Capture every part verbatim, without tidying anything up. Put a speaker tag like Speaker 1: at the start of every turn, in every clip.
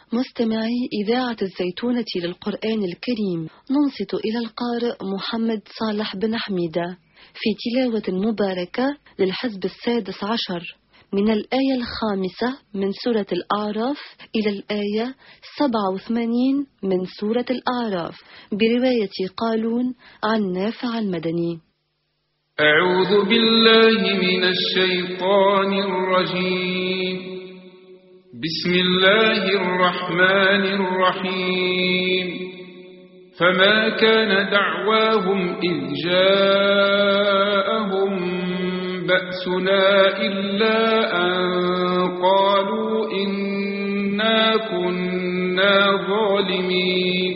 Speaker 1: مستمعي إذاعة الزيتونة للقرآن الكريم، ننصت إلى القارئ محمد صالح بن حميدة في تلاوة مباركة للحزب السادس عشر من الآية الخامسة من سورة الأعراف إلى الآية سبعة وثمانين من سورة الأعراف برواية قالون عن نافع المدني.
Speaker 2: أعوذ بالله من الشيطان الرجيم. بسم الله الرحمن الرحيم. فما كان دعواهم إذ جاءهم بأسنا إلا أن قالوا إنا كنا ظالمين.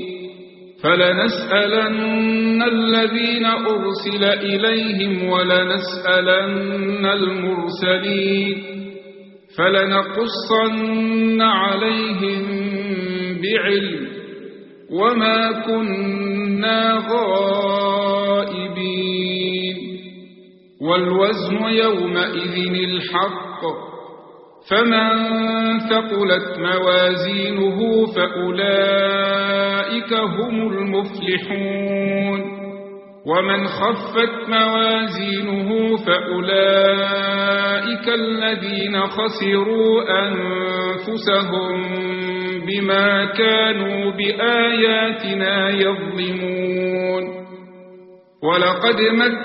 Speaker 2: فلنسألن الذين أرسل إليهم ولنسألن المرسلين فلنقصن عليهم بعلم وما كنا غائبين. والوزن يومئذ الحق فمن ثقلت موازينه فأولئك هم المفلحون ومن خفت موازينه فأولئك الذين خسروا أنفسهم بما كانوا بآياتنا يظلمون. ولقد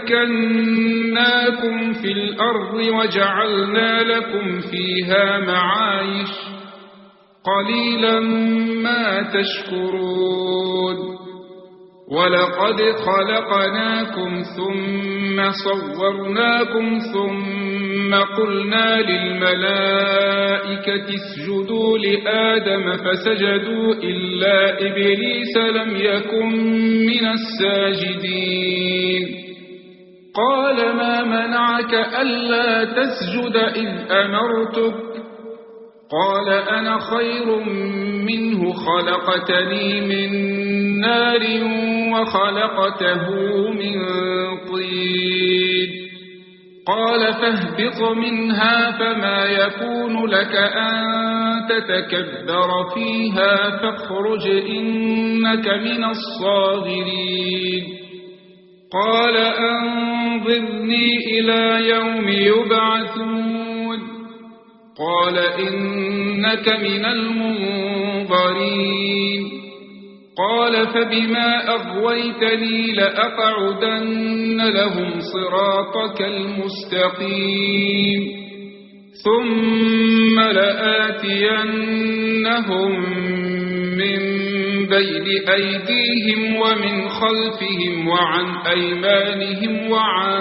Speaker 2: مكناكم في الأرض وجعلنا لكم فيها معايش قليلا ما تشكرون. ولقد خلقناكم ثم صورناكم ثم قلنا للملائكة اسجدوا لآدم فسجدوا إلا إبليس لم يكن من الساجدين. قال ما منعك ألا تسجد إذ أمرتك؟ قال أنا خير منه خلقتني من نار وخلقته من طين. قال فاهبط منها فما يكون لك أن تتكبر فيها فاخرج إنك من الصاغرين. قال أنظرني إلى يوم يبعثون. قال إنك من المنظرين. قال فبما أغويتني لأقعدن لهم صراطك المستقيم ثم لآتينهم من بين أيديهم ومن خلفهم وعن أيمانهم وعن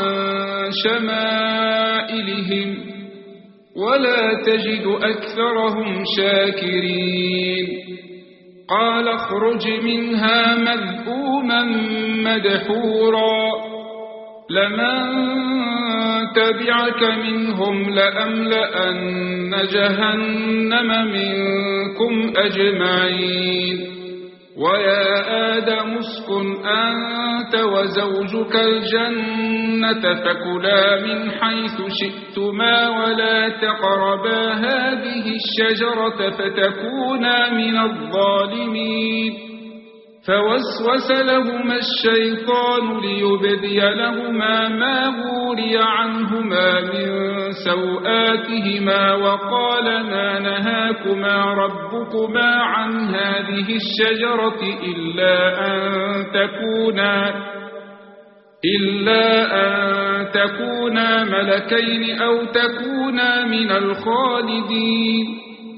Speaker 2: شمائلهم ولا تجد أكثرهم شاكرين. قال اخرج منها مذءوما مدحورا لمن تبعك منهم لأملأن جهنم منكم أجمعين. ويا آدم اسكن أنت وزوجك الجنة فكلا من حيث شئتما ولا تقربا هذه الشجرة فتكونا من الظالمين. فوسوس لهما الشيطان ليبدي لهما ما غوري عنهما من سوآتهما وقال ما نهاكما ربكما عن هذه الشجرة إلا أن تكونا إلا أن تكونا ملكين أو تكونا من الخالدين.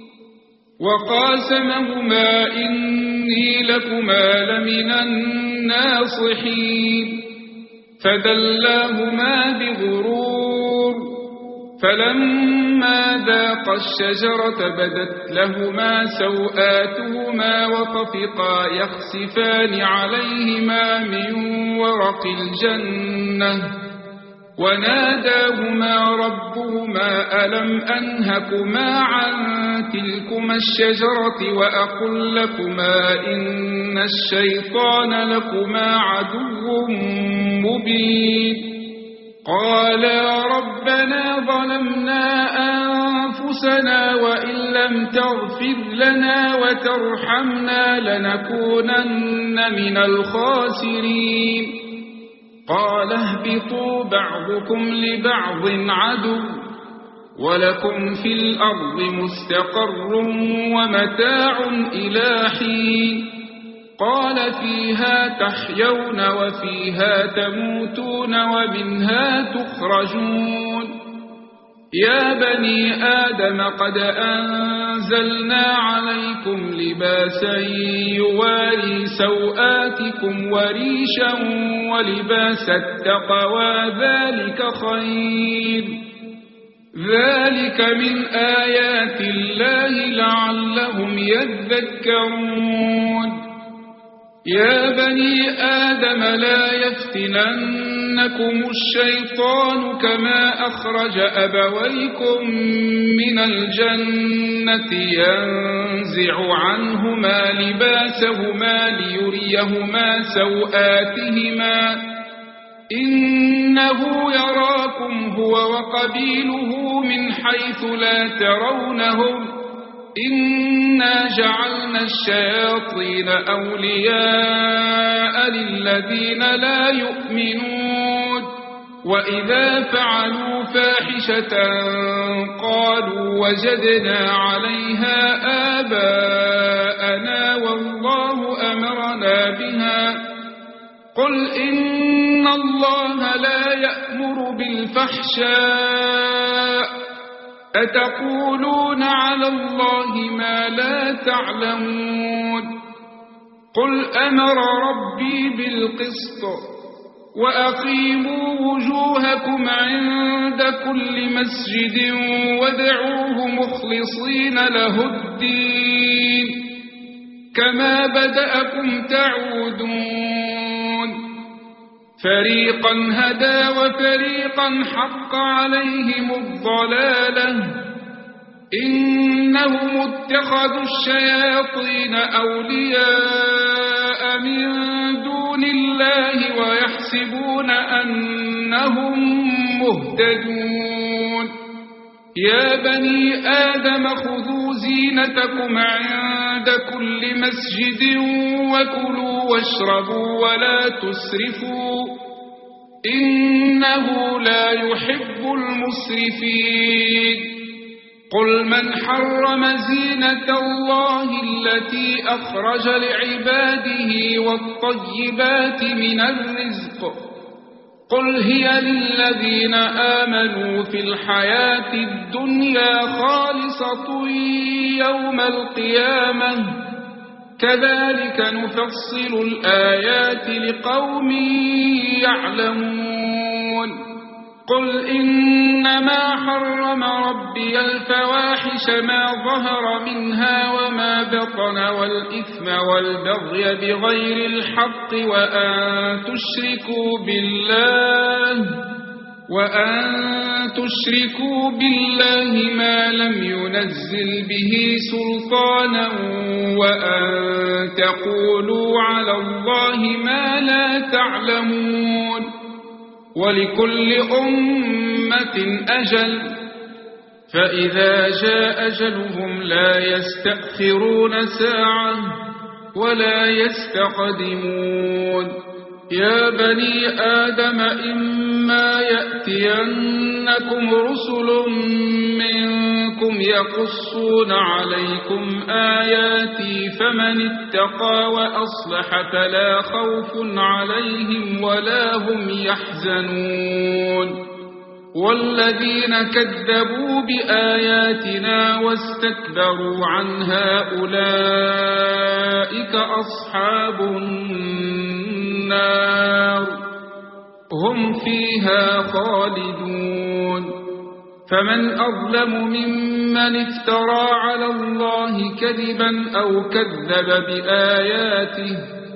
Speaker 2: وقاسمهما إني لكما لمن الناصحين. فدلاهما بغرور فلما ذاقا الشجرة بدت لهما سوآتهما وطفقا يخسفان عليهما من ورق الجنة وناداهما ربهما ألم أنهكما عن تلكما الشجرة وأقل لكما إن الشيطان لكما عدو مبين. قالا ربنا ظلمنا أنفسنا وإن لم تغفر لنا وترحمنا لنكونن من الخاسرين قال اهبطوا بعضكم لبعض عدو ولكم في الأرض مستقر ومتاع إلى حين قال فيها تحيون وفيها تموتون ومنها تخرجون يا بني آدم قد أنزلنا عليكم لباسا يواري سوآتكم وريشا ولباس التقوى ذلك خير ذلك من آيات الله لعلهم يذكرون يا بني آدم لا يفتننكم الشيطان كما أخرج أبويكم من الجنة ينزع عنهما لباسهما ليريهما سوآتهما إنه يراكم هو وقبيله من حيث لا ترونهم إنا جعلنا الشياطين أولياء للذين لا يؤمنون وإذا فعلوا فاحشة قالوا وجدنا عليها آباءنا والله أمرنا بها قل إن الله لا يأمر بالفحشاء أتقولون على الله ما لا تعلمون قل أمر ربي بالقسط وأقيموا وجوهكم عند كل مسجد وادعوه مخلصين له الدين كما بدأكم تعودون فريقا هدى وفريقا حق عليهم الضلالة إنهم اتخذوا الشياطين أولياء من دون الله ويحسبون أنهم مهتدون يا بني آدم خذوا زينتكم عند كل مسجد وكلوا واشربوا ولا تسرفوا إنه لا يحب المسرفين قل من حرم زينة الله التي أخرج لعباده والطيبات من الرزق قل هي للذين آمنوا في الحياة الدنيا خالصة يوم القيامة كذلك نفصل الآيات لقوم يعلمون قل إنما حرم ربي الفواحش ما ظهر منها وما بطن والإثم والبغي بغير الحق وأن تشركوا بالله وأن تشركوا بالله ما لم ينزل به سلطانا وأن تقولوا على الله ما لا تعلمون ولكل أمة أجل فإذا جاء أجلهم لا يستأخرون ساعة ولا يستقدمون يا بني آدم إما يأتينكم رسل منكم يقصون عليكم آياتي فمن اتقى وأصلح فلا خوف عليهم ولا هم يحزنون والذين كذبوا بآياتنا واستكبروا عنها أولئك أصحاب النار هم فيها خالدون فمن أظلم ممن افترى على الله كذبا أو كذب بآياته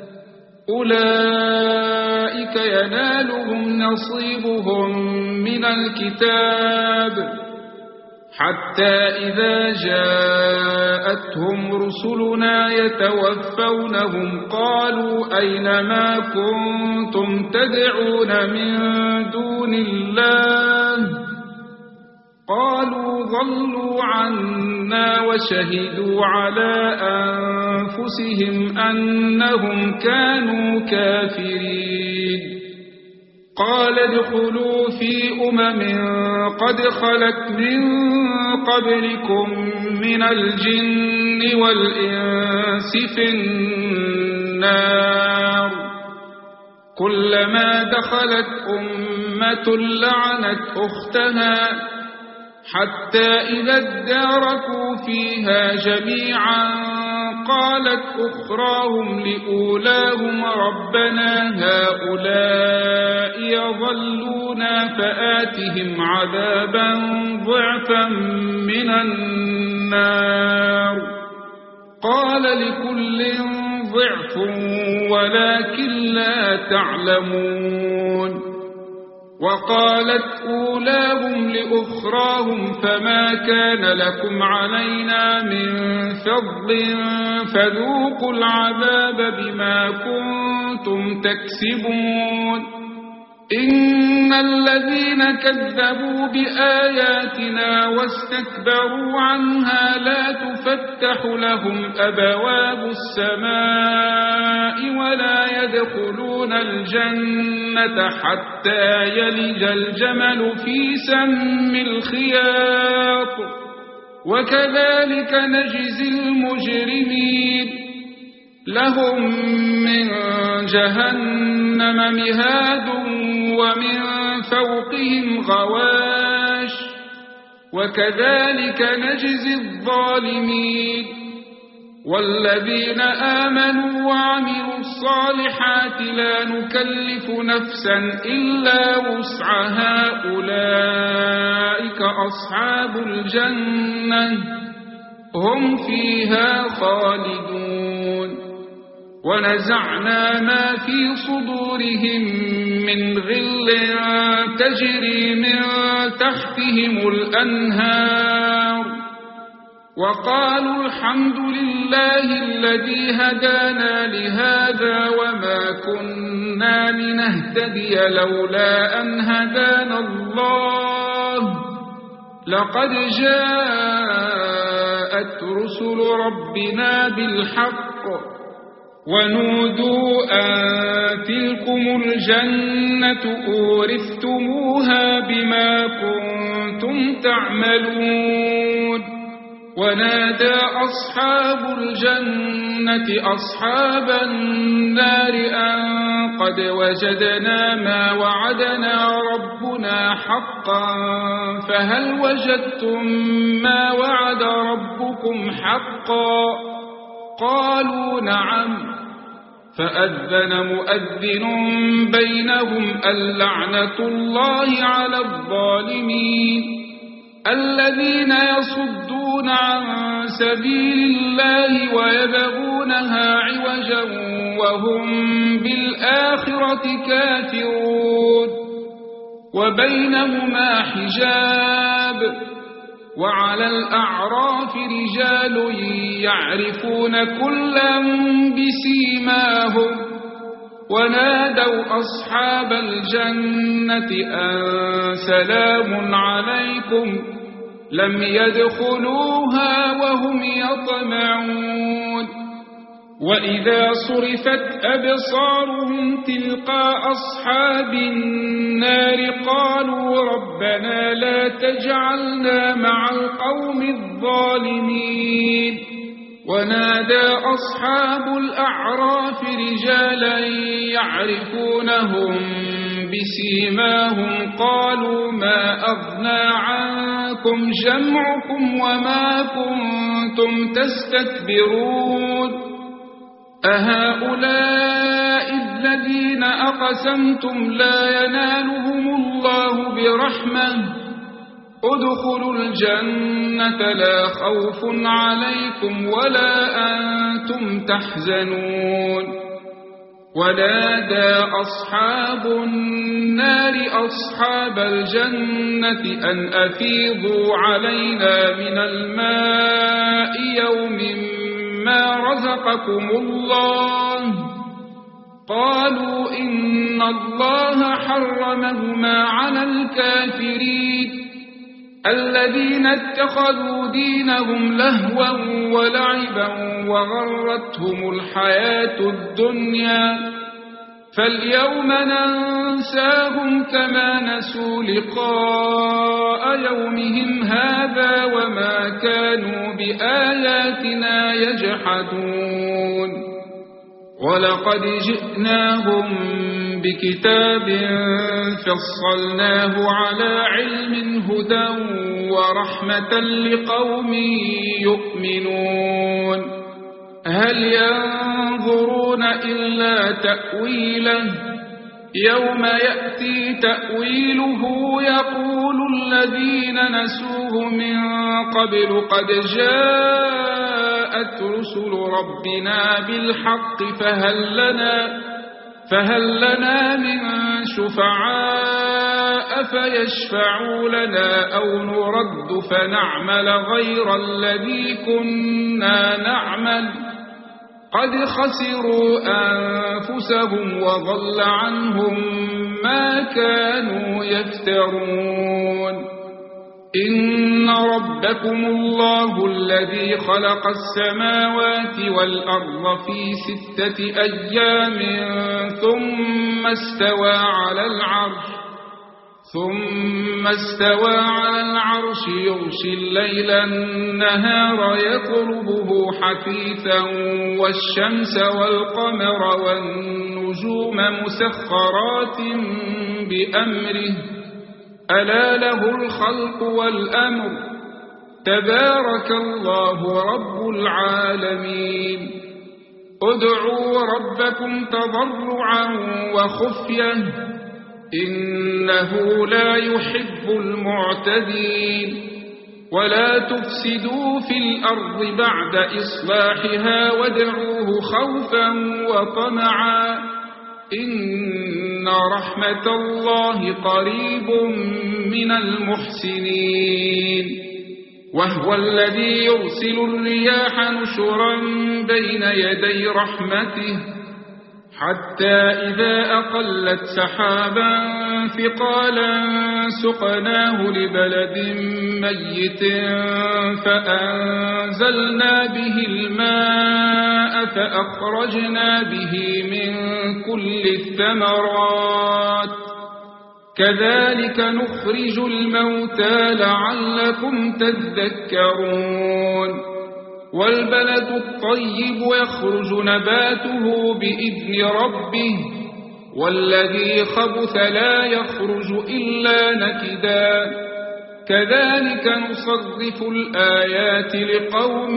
Speaker 2: أولئك ينالهم نصيبهم من الكتاب حتى إذا جاءتهم رسلنا يتوفونهم قالوا أين ما كنتم تدعون من دون الله قالوا ضلوا عنا وشهدوا على أنفسهم أنهم كانوا كافرين قال ادخلوا في أمم قد خلت من قبلكم من الجن والإنس في النار كلما دخلت أمة لعنت أختها حتى إذا اداركوا فيها جميعا قالت أخراهم لأولاهم ربنا هؤلاء يضلونا فآتهم عذابا ضعفا من النار قال لكل ضعف ولكن لا تعلمون وقالت أولاهم لأخراهم فما كان لكم علينا من فضل فذوقوا العذاب بما كنتم تكسبون إن الذين كذبوا بآياتنا واستكبروا عنها لا تفتح لهم أبواب السماء ولا يدخلون الجنة حتى يلج الجمل في سم الخياط وكذلك نجزي المجرمين لهم من جهنم مهاد ومن فوقهم غواش وكذلك نجزي الظالمين والذين آمنوا وعملوا الصالحات لا نكلف نفسا إلا وسعها أولئك أصحاب الجنة هم فيها خالدون ونزعنا ما في صدورهم من غل تجري من تحتهم الأنهار وقالوا الحمد لله الذي هدانا لهذا وما كنا لنهتدي لولا أن هدانا الله لقد جاءت رسل ربنا بالحق ونودوا أن تلكم الجنة أورثتموها بما كنتم تعملون ونادى أصحاب الجنة أصحاب النار أن قد وجدنا ما وعدنا ربنا حقا فهل وجدتم ما وعد ربكم حقا قالوا نعم فأذن مؤذن بينهم اللعنة الله على الظالمين الذين يصدون عن سبيل الله ويبغونها عوجا وهم بالآخرة كافرون وبينهما حجاب وعلى الأعراف رجال يعرفون كلا بسيماهم ونادوا أصحاب الجنة أن سلام عليكم لم يدخلوها وهم يطمعون وإذا صرفت أبصارهم تلقاء أصحاب النار قالوا ربنا لا تجعلنا مع القوم الظالمين ونادى أصحاب الأعراف رجالا يعرفونهم بسيماهم قالوا ما أغنى عنكم جمعكم وما كنتم تستكبرون أهؤلاء الذين أقسمتم لا ينالهم الله برحمة ادخلوا الجنة لا خوف عليكم ولا أنتم تحزنون ونادى أصحاب النار أصحاب الجنة أن أفيضوا علينا من الماء يوم ما رزقكم الله. قالوا إن الله حرمهما على الكافرين الذين اتخذوا دينهم لهوا ولعبا وغرتهم الحياة الدنيا فاليوم ننساهم كما نسوا لقاء يومهم هذا وما كانوا بآياتنا يجحدون. ولقد جئناهم بكتاب فصلناه على علم هدى ورحمة لقوم يؤمنون. هل ينظرون إلا تأويله يوم يأتي تأويله يقول الذين نسوه من قبل قد جاءت رسل ربنا بالحق فهل لنا فهل لنا من شفعاء فيشفعوا لنا أو نرد فنعمل غير الذي كنا نعمل قد خسروا أنفسهم وضل عنهم ما كانوا يفترون. إن ربكم الله الذي خلق السماوات والأرض في ستة أيام ثم استوى على العرش ثم استوى على العرش يغشي الليل النهار يطلبه حثيثا والشمس والقمر والنجوم مسخرات بأمره ألا له الخلق والأمر تبارك الله رب العالمين. ادعوا ربكم تضرعا وخفية إنه لا يحب المعتدين. ولا تفسدوا في الأرض بعد إصلاحها وادعوه خوفا وطمعا إن رحمة الله قريب من المحسنين. وهو الذي يرسل الرياح نشرا بين يدي رحمته حتى إذا أقلت سحابا ثقالا سقناه لبلد ميت فأنزلنا به الماء فأخرجنا به من كل الثمرات كذلك نخرج الموتى لعلكم تذكرون. والبلد الطيب يخرج نباته بإذن ربه والذي خبث لا يخرج إلا نكدا كذلك نصرف الآيات لقوم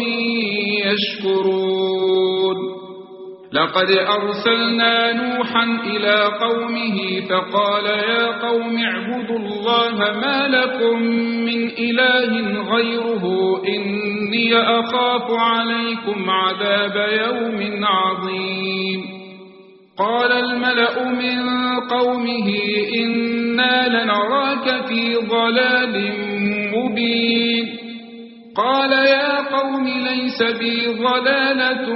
Speaker 2: يشكرون. لقد أرسلنا نوحا إلى قومه فقال يا قوم اعبدوا الله ما لكم من إله غيره إني أخاف عليكم عذاب يوم عظيم. قال الملأ من قومه إنا لنراك في ضلال مبين. قال يا قوم ليس بي ضلالة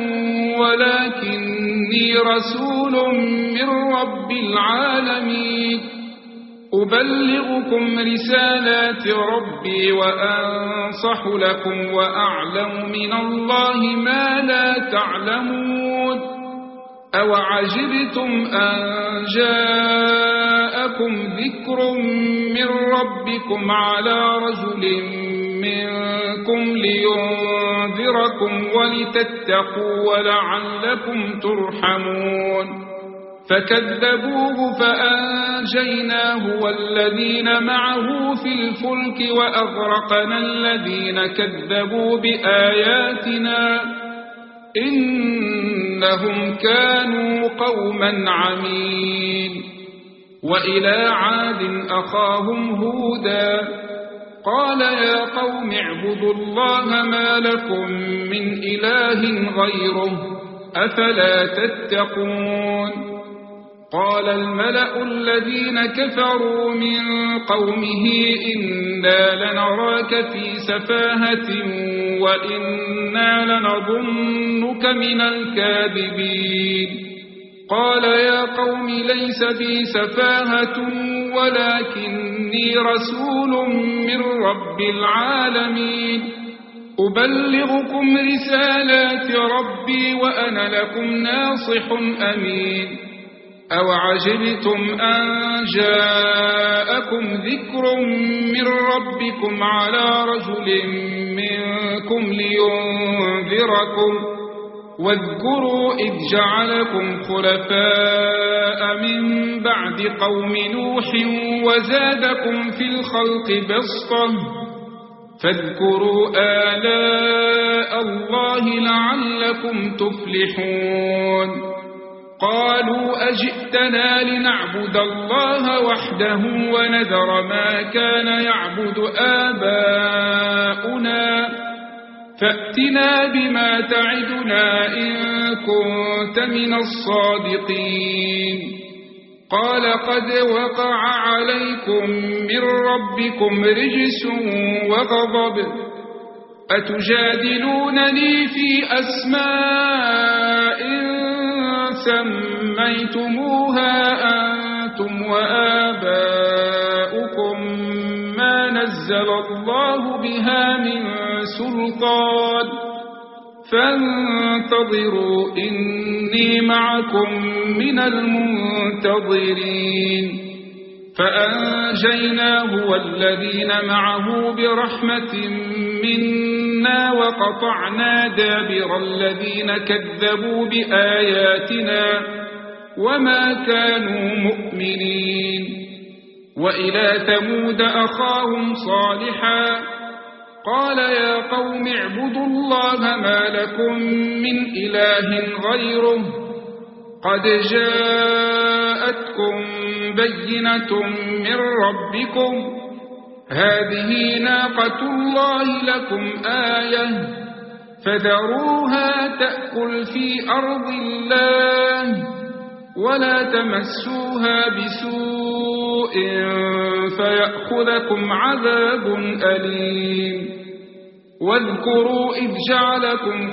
Speaker 2: ولكني رسول من رب العالمين أبلغكم رسالات ربي وأنصح لكم وأعلم من الله ما لا تعلمون. أوعجبتم أن جاءكم ذكر من ربكم على رجل منكم لينذركم ولتتقوا ولعلكم ترحمون. فكذبوه فأنجيناه والذين معه في الفلك وأغرقنا الذين كذبوا بآياتنا إنهم كانوا قوما عمين. وإلى عاد أخاهم هودا قال يا قوم اعبدوا الله ما لكم من إله غيره أفلا تتقون قال الملأ الذين كفروا من قومه إنا لنراك في سفاهة وإنا لنظنك من الكاذبين قال يا قوم ليس بي سفاهة ولكني رسول من رب العالمين أبلغكم رسالات ربي وأنا لكم ناصح أمين أوعجبتم أن جاءكم ذكر من ربكم على رجل منكم لينذركم واذكروا إذ جعلكم خلفاء من بعد قوم نوح وزادكم في الخلق بسطة فاذكروا آلاء الله لعلكم تفلحون قالوا أجئتنا لنعبد الله وحده ونذر ما كان يعبد آباؤنا فأتنا بما تعدنا إن كنت من الصادقين قال قد وقع عليكم من ربكم رجس وغضب أتجادلونني في أسماء سميتموها أنتم وآباؤكم ما نزل الله بها من سلطان فانتظروا إني معكم من المنتظرين فأنجيناه والذين معه برحمة منا وقطعنا دابر الذين كذبوا بآياتنا وما كانوا مؤمنين وإلى ثمود أخاهم صالحا قال يا قوم اعبدوا الله ما لكم من إله غيره قد جاءتكم بينة من ربكم هذه ناقة الله لكم آية فذروها تأكل في أرض الله ولا تمسوها بسوء فيأخذكم عذاب أليم واذكروا إذ جعلكم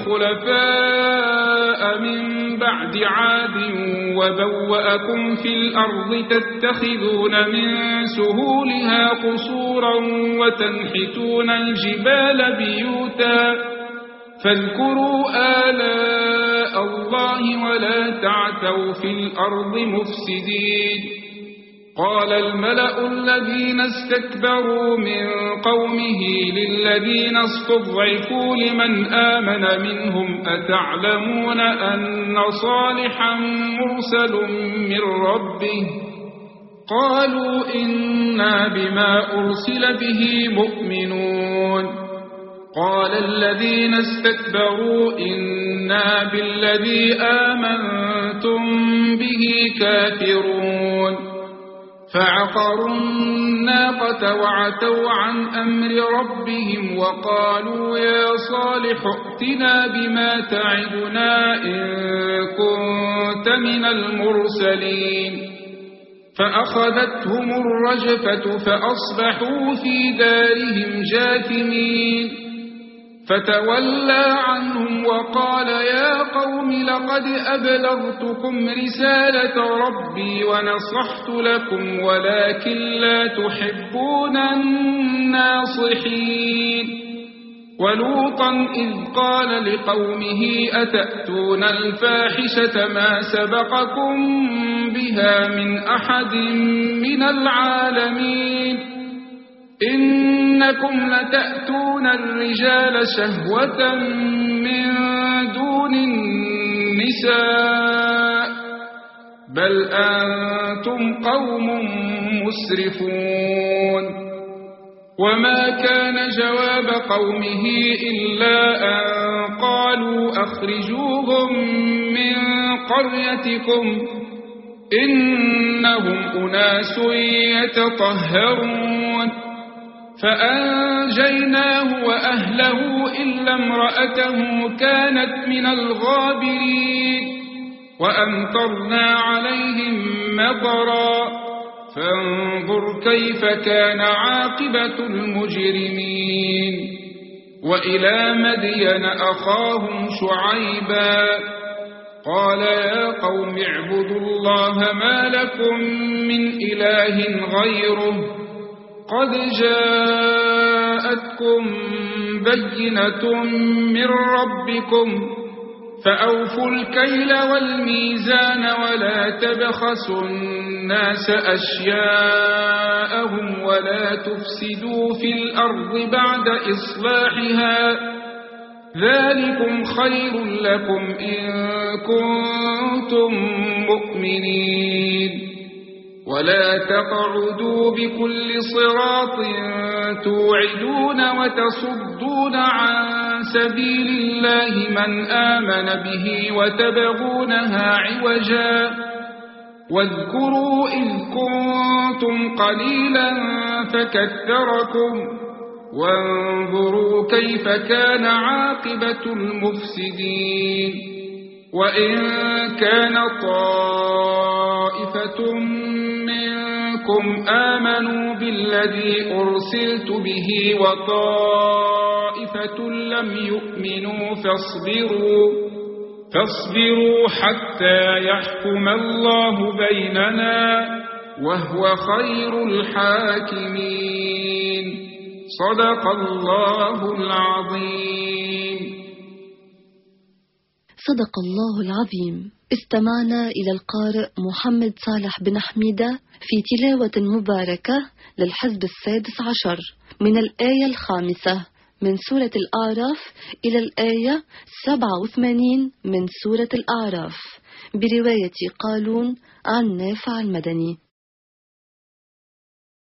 Speaker 2: خلفاء من بعد عاد وبوأكم في الأرض تتخذون من سهولها قصورا وتنحتون الجبال بيوتا فاذكروا آلاء الله ولا تعثوا في الأرض مفسدين قال الملأ الذين استكبروا من قومه للذين استضعفوا لمن آمن منهم أتعلمون أن صالحا مرسل من ربه قالوا إنا بما أرسل به مؤمنون قال الذين استكبروا إنا بالذي آمنتم به كافرون فعقروا الناقة وعتوا عن أمر ربهم وقالوا يا صالح ائتنا بما تعدنا إن كنت من المرسلين فأخذتهم الرجفة فأصبحوا في دارهم جاثمين فتولى عنهم وقال يا قوم لقد أبلغتكم رسالة ربي ونصحت لكم ولكن لا تحبون الناصحين ولوطا إذ قال لقومه أتأتون الفاحشة ما سبقكم بها من أحد من العالمين إنكم لتأتون الرجال شهوة من دون النساء بل أنتم قوم مسرفون وما كان جواب قومه إلا أن قالوا أخرجوهم من قريتكم إنهم أناس يتطهرون فأنجيناه وأهله إلا امرأته كانت من الغابرين وأمطرنا عليهم مطرا فانظر كيف كان عاقبة المجرمين وإلى مدين أخاهم شعيبا قال يا قوم اعبدوا الله ما لكم من إله غيره قد جاءتكم بينة من ربكم فأوفوا الكيل والميزان ولا تبخسوا الناس أشياءهم ولا تفسدوا في الأرض بعد إصلاحها ذلكم خير لكم إن كنتم مؤمنين ولا تقعدوا بكل صراط توعدون وتصدون عن سبيل الله من آمن به وتبغونها عوجا واذكروا إذ كنتم قليلا فكثركم وانظروا كيف كان عاقبة المفسدين وإن كان طائفة منكم آمنوا بالذي أرسلت به وطائفة لم يؤمنوا فاصبروا فاصبروا حتى يحكم الله بيننا وهو خير الحاكمين صدق الله العظيم.
Speaker 1: صدق الله العظيم. استمعنا إلى القارئ محمد صالح بن حميدة في تلاوة مباركة للحزب السادس عشر من الآية الخامسة من سورة الأعراف إلى الآية سبعة وثمانين من سورة الأعراف برواية قالون عن نافع المدني.